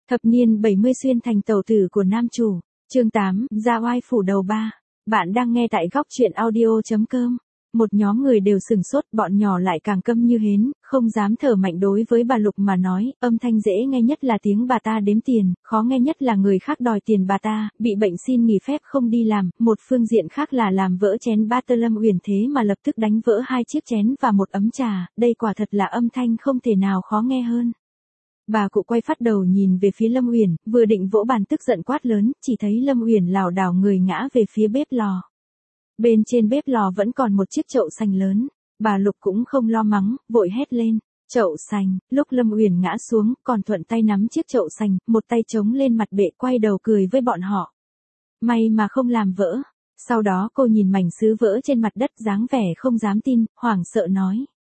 Thập niên 70 xuyên thành tẩu tử của nam chủ. Chương 8, ra oai phủ đầu ba. Bạn đang nghe tại góc truyện audio.com. Một nhóm người đều sừng sốt, bọn nhỏ lại càng câm như hến, không dám thở mạnh. Đối với bà Lục mà nói, âm thanh dễ nghe nhất là tiếng bà ta đếm tiền, khó nghe nhất là người khác đòi tiền bà ta, bị bệnh xin nghỉ phép không đi làm, một phương diện khác là làm vỡ chén bát. Lâm Uyển thế mà lập tức đánh vỡ 2 chiếc chén và một ấm trà, đây quả thật là âm thanh không thể nào khó nghe hơn. Bà cụ quay phát đầu nhìn về phía Lâm Uyển, vừa định vỗ bàn tức giận quát lớn, chỉ thấy Lâm Uyển lảo đảo người ngã về phía bếp lò. Bên trên bếp lò vẫn còn một chiếc chậu sành lớn, bà Lục cũng không lo mắng, vội hét lên, chậu sành. Lúc Lâm Uyển ngã xuống, còn thuận tay nắm chiếc chậu sành, một tay chống lên mặt bệ quay đầu cười với bọn họ. May mà không làm vỡ. Sau đó cô nhìn mảnh sứ vỡ trên mặt đất dáng vẻ không dám tin, hoảng sợ nói.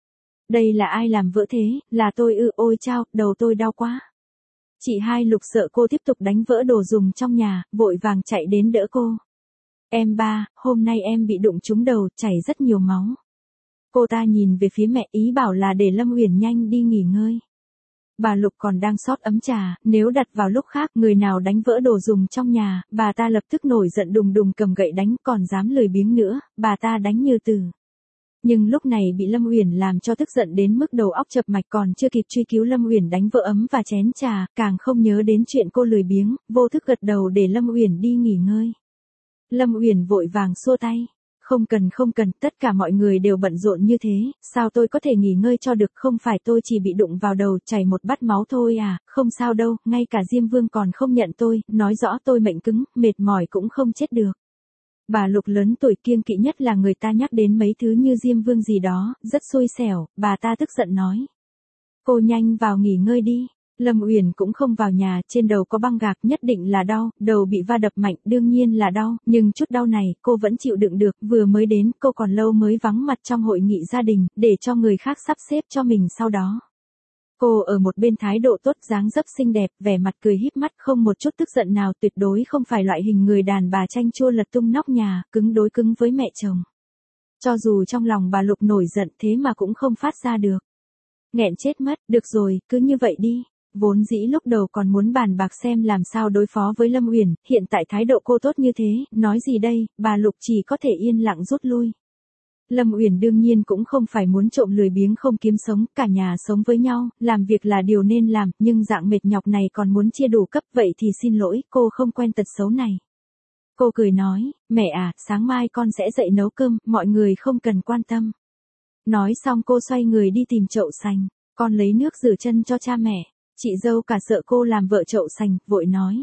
Đây là ai làm vỡ thế, là tôi ư? Ôi chao, đầu tôi đau quá. Chị hai Lục sợ cô tiếp tục đánh vỡ đồ dùng trong nhà, vội vàng chạy đến đỡ cô. Em ba, hôm nay em bị đụng trúng đầu, chảy rất nhiều máu. Cô ta nhìn về phía mẹ, ý bảo là để Lâm Uyển nhanh đi nghỉ ngơi. Bà Lục còn đang xót ấm trà, nếu đặt vào lúc khác, người nào đánh vỡ đồ dùng trong nhà, bà ta lập tức nổi giận đùng đùng cầm gậy đánh, còn dám lười biếng nữa, bà ta đánh như tử. Nhưng lúc này bị Lâm Uyển làm cho tức giận đến mức đầu óc chập mạch, còn chưa kịp truy cứu Lâm Uyển đánh vỡ ấm và chén trà, càng không nhớ đến chuyện cô lười biếng, vô thức gật đầu để Lâm Uyển đi nghỉ ngơi. Lâm Uyển vội vàng xua tay. Không cần, tất cả mọi người đều bận rộn như thế, sao tôi có thể nghỉ ngơi cho được, không phải tôi chỉ bị đụng vào đầu, chảy một bát máu thôi à, không sao đâu, ngay cả Diêm Vương còn không nhận tôi, nói rõ tôi mệnh cứng, mệt mỏi cũng không chết được. Bà Lục lớn tuổi kiêng kỵ nhất là người ta nhắc đến mấy thứ như Diêm Vương gì đó, rất xui xẻo, bà ta tức giận nói. Cô nhanh vào nghỉ ngơi đi. Lâm Uyển cũng không vào nhà, trên đầu có băng gạc, nhất định là đau, đầu bị va đập mạnh, đương nhiên là đau, nhưng chút đau này, cô vẫn chịu đựng được, vừa mới đến, cô còn lâu mới vắng mặt trong hội nghị gia đình, để cho người khác sắp xếp cho mình sau đó. Cô ở một bên thái độ tốt, dáng dấp xinh đẹp, vẻ mặt cười híp mắt, không một chút tức giận nào, tuyệt đối không phải loại hình người đàn bà chanh chua lật tung nóc nhà, cứng đối cứng với mẹ chồng. Cho dù trong lòng bà Lục nổi giận thế mà cũng không phát ra được. Nghẹn chết mất, được rồi, cứ như vậy đi. Vốn dĩ lúc đầu còn muốn bàn bạc xem làm sao đối phó với Lâm Uyển, hiện tại thái độ cô tốt như thế, nói gì đây, bà Lục chỉ có thể yên lặng rút lui. Lâm Uyển đương nhiên cũng không phải muốn trộm lười biếng không kiếm sống, cả nhà sống với nhau, làm việc là điều nên làm, nhưng dạng mệt nhọc này còn muốn chia đủ cấp, vậy thì xin lỗi, cô không quen tật xấu này. Cô cười nói, mẹ à, sáng mai con sẽ dậy nấu cơm, mọi người không cần quan tâm. Nói xong cô xoay người đi tìm chậu sành, con lấy nước rửa chân cho cha mẹ. Chị dâu cả sợ cô làm vợ chậu sành, vội nói.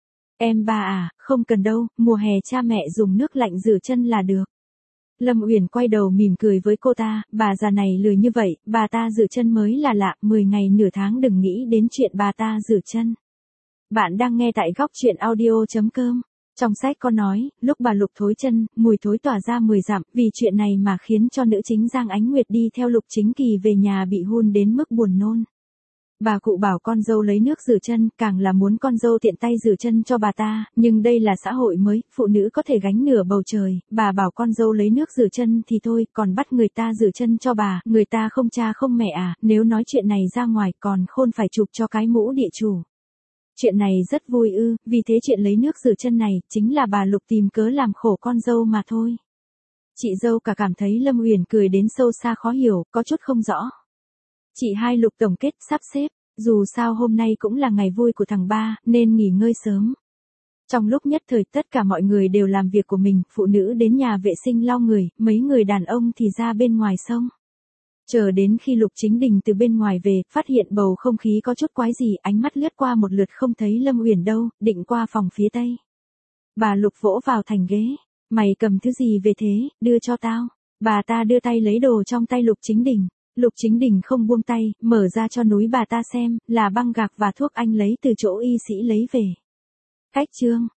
Em ba à, không cần đâu, mùa hè cha mẹ dùng nước lạnh rửa chân là được. Lâm Uyển quay đầu mỉm cười với cô ta, bà già này lười như vậy, bà ta rửa chân mới là lạ, 10 ngày nửa tháng đừng nghĩ đến chuyện bà ta rửa chân. Bạn đang nghe tại góc truyện audio.com. Trong sách có nói, lúc bà Lục thối chân, mùi thối tỏa ra 10 dặm, vì chuyện này mà khiến cho nữ chính Giang Ánh Nguyệt đi theo Lục Chính Kỳ về nhà bị hun đến mức buồn nôn. Bà cụ bảo con dâu lấy nước rửa chân, càng là muốn con dâu tiện tay rửa chân cho bà ta, nhưng đây là xã hội mới, phụ nữ có thể gánh nửa bầu trời, bà bảo con dâu lấy nước rửa chân thì thôi, còn bắt người ta rửa chân cho bà, người ta không cha không mẹ à, nếu nói chuyện này ra ngoài còn khôn phải chụp cho cái mũ địa chủ. Chuyện này rất vui ư, vì thế chuyện lấy nước rửa chân này, chính là bà Lục tìm cớ làm khổ con dâu mà thôi. Chị dâu cả cảm thấy Lâm Uyển cười đến sâu xa khó hiểu, có chút không rõ. Chị hai Lục tổng kết sắp xếp, dù sao hôm nay cũng là ngày vui của thằng ba, nên nghỉ ngơi sớm. Trong lúc nhất thời tất cả mọi người đều làm việc của mình, phụ nữ đến nhà vệ sinh lau người, mấy người đàn ông thì ra bên ngoài sông. Chờ đến khi Lục Chính Đình từ bên ngoài về, phát hiện bầu không khí có chút quái gì, ánh mắt lướt qua một lượt không thấy Lâm Uyển đâu, định qua phòng phía tây. Bà Lục vỗ vào thành ghế, mày cầm thứ gì về thế, đưa cho tao. Bà ta đưa tay lấy đồ trong tay Lục Chính Đình. Lục Chính Đình không buông tay, mở ra cho núi bà ta xem, là băng gạc và thuốc anh lấy từ chỗ y sĩ lấy về. Cách chương.